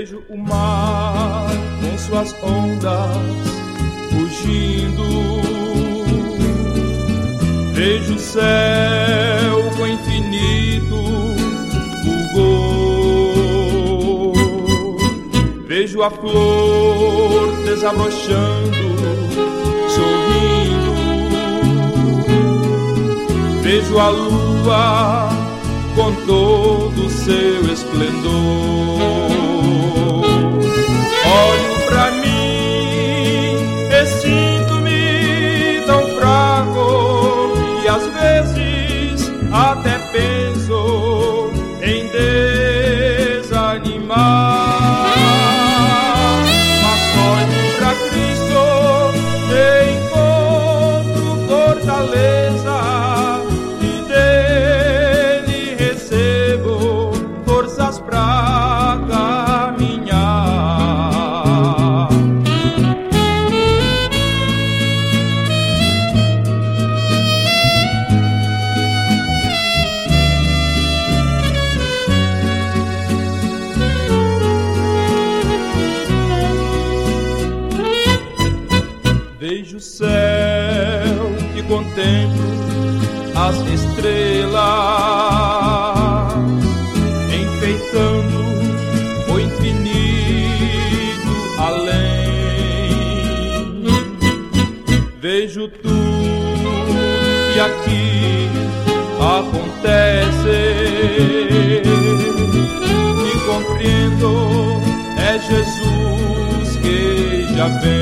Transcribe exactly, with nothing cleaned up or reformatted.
Vejo o mar com suas ondas fugindo, vejo o céu com infinito fulgor, vejo a flor desabrochando, sorrindo, vejo a lua com todo o seu esplendor. Olho pra mim e sinto-me tão fraco, e às vezes até penso em desanimar. Mas olho pra Cristo e encontro fortaleza, e dele recebo forças pra caminhar. Vejo o céu e contemplo as estrelas enfeitando o infinito além. Vejo tudo que aqui acontece e compreendo, é Jesus que já vem.